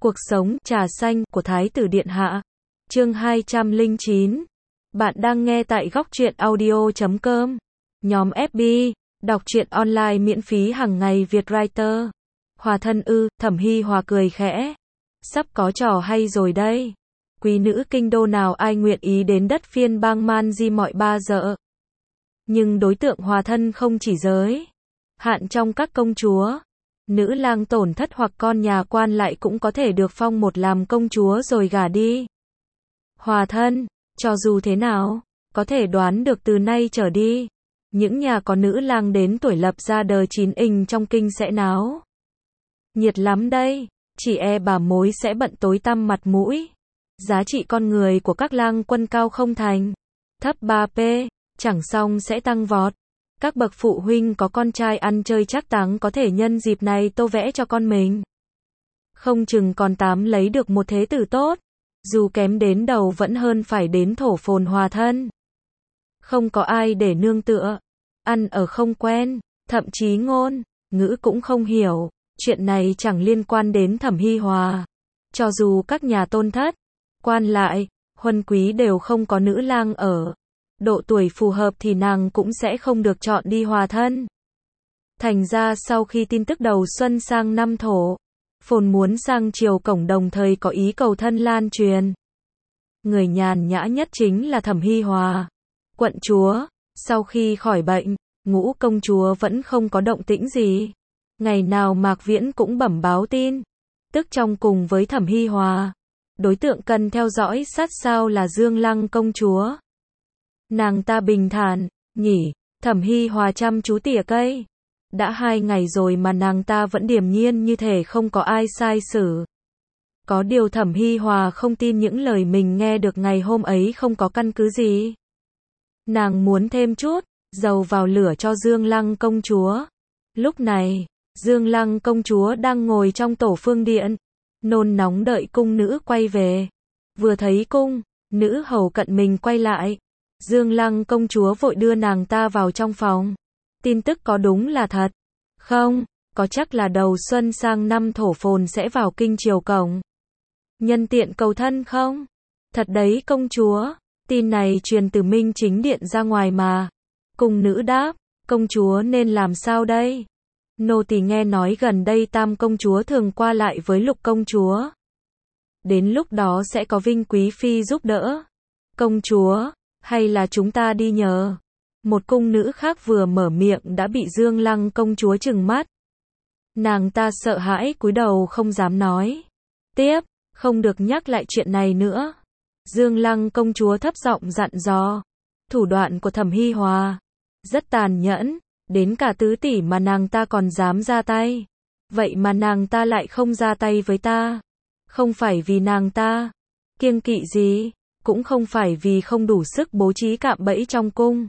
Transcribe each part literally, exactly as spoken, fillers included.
Cuộc sống trà xanh của Thái tử Điện Hạ. Chương hai trăm lẻ chín. Bạn đang nghe tại góc truyện audio chấm com. Nhóm ép bê, đọc truyện online miễn phí hàng ngày Việt Writer. Hòa thân ư, Thẩm Hi Hòa cười khẽ. Sắp có trò hay rồi đây. Quý nữ kinh đô nào ai nguyện ý đến đất phiên bang man di mọi ba dợ. Nhưng đối tượng hòa thân không chỉ giới hạn trong các công chúa. Nữ lang tổn thất hoặc con nhà quan lại cũng có thể được phong một làm công chúa rồi gả đi. Hòa thân, cho dù thế nào, có thể đoán được từ nay trở đi, những nhà có nữ lang đến tuổi lập ra đời chín ình trong kinh sẽ náo nhiệt lắm đây, chỉ e bà mối sẽ bận tối tăm mặt mũi. Giá trị con người của các lang quân cao không thành thấp ba pê, chẳng xong sẽ tăng vọt. Các bậc phụ huynh có con trai ăn chơi chắc táng có thể nhân dịp này tô vẽ cho con mình. Không chừng còn tám lấy được một thế tử tốt. Dù kém đến đầu vẫn hơn phải đến thổ phồn hòa thân. Không có ai để nương tựa. Ăn ở không quen. Thậm chí ngôn ngữ cũng không hiểu. Chuyện này chẳng liên quan đến Thẩm Hi Hòa. Cho dù các nhà tôn thất, quan lại, huân quý đều không có nữ lang ở độ tuổi phù hợp thì nàng cũng sẽ không được chọn đi hòa thân. Thành ra sau khi tin tức đầu xuân sang năm thổ phồn muốn sang triều cổng đồng thời có ý cầu thân lan truyền. Người nhàn nhã nhất chính là Thẩm Hi Hòa. Quận chúa, sau khi khỏi bệnh, Ngũ công chúa vẫn không có động tĩnh gì. Ngày nào Mạc Viễn cũng bẩm báo tin tức trong cùng với Thẩm Hi Hòa. Đối tượng cần theo dõi sát sao là Dương Lăng công chúa. Nàng ta bình thản, nhỉ, Thẩm Hi Hòa chăm chú tỉa cây. Đã hai ngày rồi mà nàng ta vẫn điềm nhiên như thể không có ai sai xử. Có điều Thẩm Hi Hòa không tin những lời mình nghe được ngày hôm ấy không có căn cứ gì. Nàng muốn thêm chút dầu vào lửa cho Dương Lăng công chúa. Lúc này, Dương Lăng công chúa đang ngồi trong tổ phương điện, nôn nóng đợi cung nữ quay về. Vừa thấy cung nữ hầu cận mình quay lại, Dương Lăng công chúa vội đưa nàng ta vào trong phòng. Tin tức có đúng là thật không? Có chắc là đầu xuân sang năm thổ phồn sẽ vào kinh triều cổng nhân tiện cầu thân không? Thật đấy công chúa. Tin này truyền từ Minh Chính điện ra ngoài mà. Cung nữ đáp, công chúa nên làm sao đây? Nô tỳ nghe nói gần đây Tam công chúa thường qua lại với Lục công chúa. Đến lúc đó sẽ có Vinh quý phi giúp đỡ. Công chúa, hay là chúng ta đi nhờ? Một cung nữ khác vừa mở miệng đã bị Dương Lăng công chúa trừng mắt. Nàng ta sợ hãi cúi đầu không dám nói tiếp, không được nhắc lại chuyện này nữa. Dương Lăng công chúa thấp giọng dặn dò. Thủ đoạn của Thẩm Hi Hòa rất tàn nhẫn, đến cả tứ tỷ mà nàng ta còn dám ra tay. Vậy mà nàng ta lại không ra tay với ta. Không phải vì nàng ta kiêng kỵ gì, cũng không phải vì không đủ sức bố trí cạm bẫy trong cung,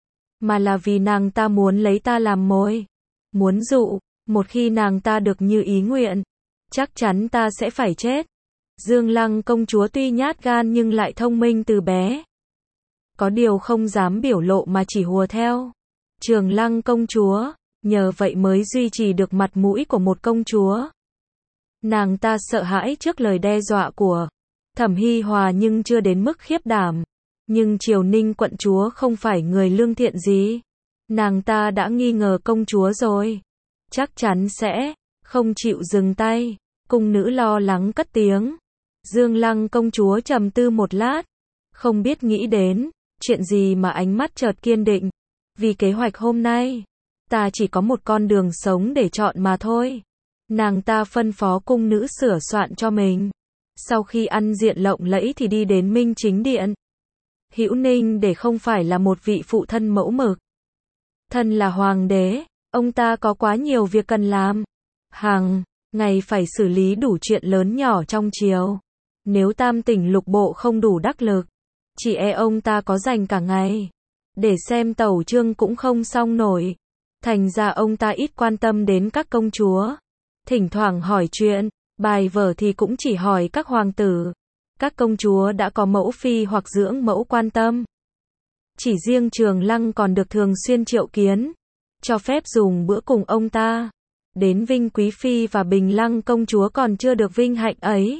mà là vì nàng ta muốn lấy ta làm mồi, muốn dụ, một khi nàng ta được như ý nguyện, chắc chắn ta sẽ phải chết. Dương Lăng công chúa tuy nhát gan nhưng lại thông minh từ bé. Có điều không dám biểu lộ mà chỉ hùa theo. Trường Lăng công chúa, nhờ vậy mới duy trì được mặt mũi của một công chúa. Nàng ta sợ hãi trước lời đe dọa của Thẩm Hi Hòa nhưng chưa đến mức khiếp đảm. Nhưng Triều Ninh quận chúa không phải người lương thiện gì. Nàng ta đã nghi ngờ công chúa rồi. Chắc chắn sẽ không chịu dừng tay. Cung nữ lo lắng cất tiếng. Dương Lăng công chúa trầm tư một lát. Không biết nghĩ đến chuyện gì mà ánh mắt chợt kiên định. Vì kế hoạch hôm nay, ta chỉ có một con đường sống để chọn mà thôi. Nàng ta phân phó cung nữ sửa soạn cho mình. Sau khi ăn diện lộng lẫy thì đi đến Minh Chính điện. Hữu Ninh để không phải là một vị phụ thân mẫu mực. Thân là hoàng đế, ông ta có quá nhiều việc cần làm. Hàng ngày phải xử lý đủ chuyện lớn nhỏ trong triều. Nếu tam tỉnh lục bộ không đủ đắc lực, chỉ e ông ta có dành cả ngày để xem tấu chương cũng không xong nổi. Thành ra ông ta ít quan tâm đến các công chúa. Thỉnh thoảng hỏi chuyện, bài vở thì cũng chỉ hỏi các hoàng tử. Các công chúa đã có mẫu phi hoặc dưỡng mẫu quan tâm. Chỉ riêng Trường Lăng còn được thường xuyên triệu kiến, cho phép dùng bữa cùng ông ta. đến vinh quý phi và Bình Lăng công chúa còn chưa được vinh hạnh ấy.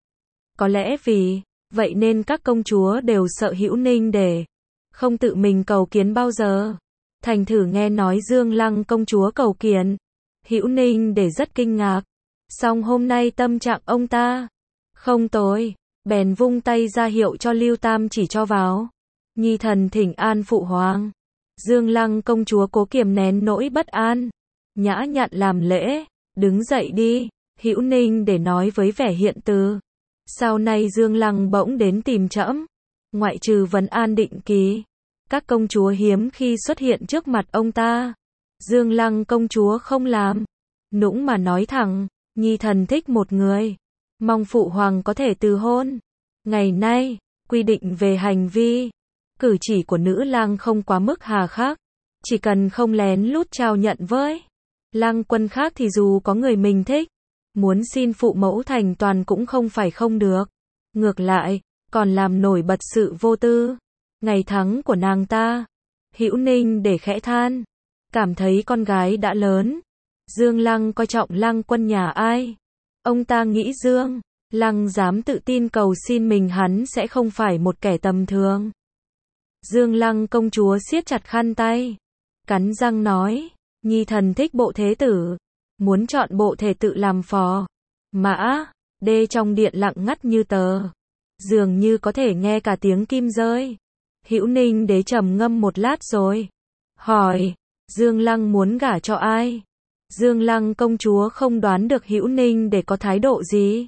Có lẽ vì vậy nên các công chúa đều sợ Hữu Ninh Để, không tự mình cầu kiến bao giờ. Thành thử nghe nói Dương Lăng công chúa cầu kiến, Hữu Ninh Để rất kinh ngạc. Song hôm nay tâm trạng ông ta không tồi, bèn vung tay ra hiệu cho Lưu Tam chỉ cho vào. Nhi thần thỉnh an phụ hoàng. Dương Lăng công chúa cố kiềm nén nỗi bất an, nhã nhặn làm lễ, đứng dậy đi. Hữu Ninh Để nói với vẻ hiện từ. Sau này Dương Lăng bỗng đến tìm trẫm, ngoại trừ vấn an định kỳ, các công chúa hiếm khi xuất hiện trước mặt ông ta. Dương Lăng công chúa không làm nũng mà nói thẳng, nhi thần thích một người, mong phụ hoàng có thể từ hôn. Ngày nay, quy định về hành vi, cử chỉ của nữ lang không quá mức hà khắc, chỉ cần không lén lút trao nhận với lang quân khác thì dù có người mình thích, muốn xin phụ mẫu thành toàn cũng không phải không được. Ngược lại, còn làm nổi bật sự vô tư, ngày tháng của nàng ta. Hữu Ninh Để khẽ than, cảm thấy con gái đã lớn. Dương Lăng coi trọng Lăng quân nhà ai? Ông ta nghĩ Dương Lăng dám tự tin cầu xin mình, hắn sẽ không phải một kẻ tầm thường. Dương Lăng công chúa siết chặt khăn tay, cắn răng nói, nhi thần thích bộ thế tử, muốn chọn bộ thể tự làm phò mã. Đê trong điện lặng ngắt như tờ, dường như có thể nghe cả tiếng kim rơi. Hữu Ninh Đế trầm ngâm một lát rồi hỏi, Dương Lăng muốn gả cho ai? Dương Lăng công chúa không đoán được Hữu Ninh Để có thái độ gì.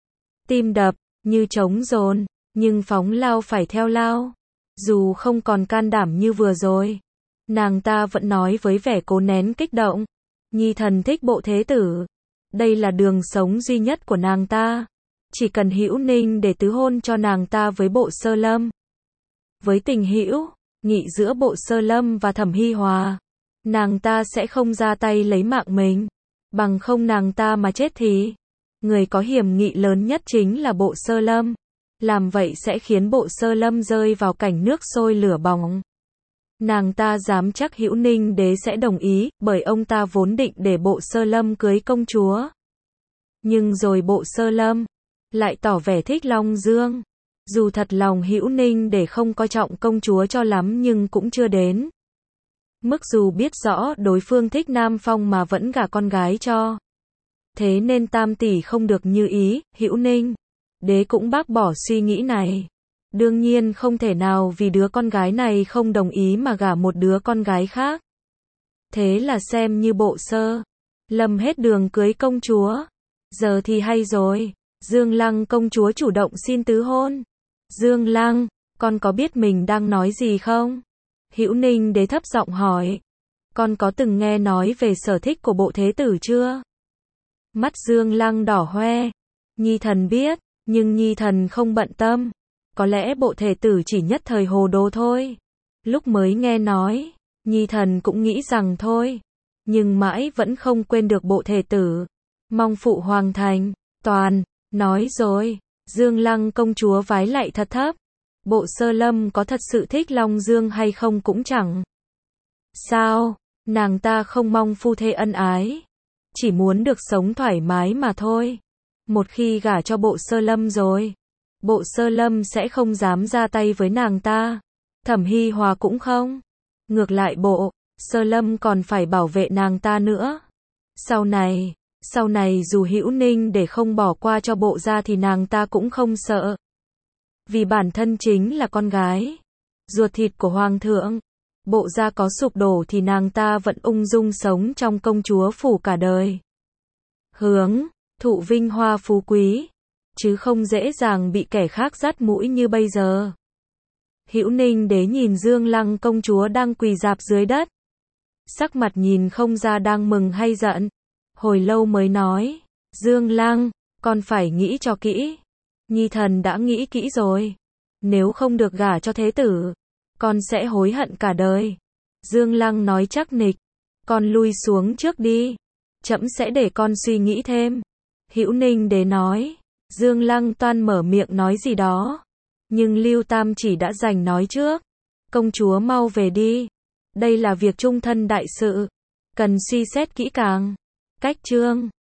Tim đập như trống dồn, nhưng phóng lao phải theo lao. Dù không còn can đảm như vừa rồi, nàng ta vẫn nói với vẻ cố nén kích động, nhi thần thích bộ thế tử. Đây là đường sống duy nhất của nàng ta. Chỉ cần Hữu Ninh Để tứ hôn cho nàng ta với Bộ Sơ Lâm, với tình hữu nghị giữa Bộ Sơ Lâm và Thẩm Hi Hòa, nàng ta sẽ không ra tay lấy mạng mình. Bằng không nàng ta mà chết thì người có hiểm nghị lớn nhất chính là Bộ Sơ Lâm. Làm vậy sẽ khiến Bộ Sơ Lâm rơi vào cảnh nước sôi lửa bỏng. Nàng ta dám chắc Hữu Ninh Đế sẽ đồng ý, bởi ông ta vốn định để Bộ Sơ Lâm cưới công chúa. Nhưng rồi Bộ Sơ Lâm lại tỏ vẻ thích Long Dương. Dù thật lòng Hữu Ninh Để không coi trọng công chúa cho lắm nhưng cũng chưa đến mức dù biết rõ đối phương thích Nam Phong mà vẫn gả con gái cho. Thế nên tam tỷ không được như ý. Hữu Ninh Đế cũng bác bỏ suy nghĩ này. Đương nhiên không thể nào vì đứa con gái này không đồng ý mà gả một đứa con gái khác. Thế là xem như Bộ Sơ Lâm hết đường cưới công chúa. Giờ thì hay rồi, Dương Lăng công chúa chủ động xin tứ hôn. Dương Lăng, con có biết mình đang nói gì không? Hữu Ninh Đế thấp giọng hỏi. Con có từng nghe nói về sở thích của bộ thế tử chưa? Mắt Dương Lăng đỏ hoe. Nhi thần biết, nhưng Nhi thần không bận tâm. Có lẽ bộ thể tử chỉ nhất thời hồ đồ thôi. Lúc mới nghe nói, Nhi thần cũng nghĩ rằng thôi. Nhưng mãi vẫn không quên được bộ thể tử. Mong phụ hoàng thành toàn. Nói rồi, Dương Lăng công chúa vái lạy thật thấp. Bộ Sơ Lâm có thật sự thích Long Dương hay không cũng chẳng sao, nàng ta không mong phu thê ân ái, chỉ muốn được sống thoải mái mà thôi. Một khi gả cho Bộ Sơ Lâm rồi, Bộ Sơ Lâm sẽ không dám ra tay với nàng ta. Thẩm Hi Hòa cũng không. Ngược lại Bộ Sơ Lâm còn phải bảo vệ nàng ta nữa. Sau này, sau này dù Hữu Ninh Để không bỏ qua cho Bộ gia thì nàng ta cũng không sợ. Vì bản thân chính là con gái ruột thịt của hoàng thượng. Bộ gia có sụp đổ thì nàng ta vẫn ung dung sống trong công chúa phủ cả đời. Hướng thụ vinh hoa phú quý, chứ không dễ dàng bị kẻ khác dắt mũi như bây giờ. Hữu Ninh Đế nhìn Dương Lăng công chúa đang quỳ rạp dưới đất. Sắc mặt nhìn không ra đang mừng hay giận. Hồi lâu mới nói, Dương Lăng, con phải nghĩ cho kỹ. Nhi thần đã nghĩ kỹ rồi. Nếu không được gả cho thế tử, con sẽ hối hận cả đời. Dương Lăng nói chắc nịch, con lui xuống trước đi. Trẫm sẽ để con suy nghĩ thêm. Hữu Ninh Đế nói. Dương Lăng toan mở miệng nói gì đó, nhưng Lưu Tam chỉ đã giành nói trước. Công chúa mau về đi. Đây là việc trung thân đại sự, cần suy xét kỹ càng. Cách chương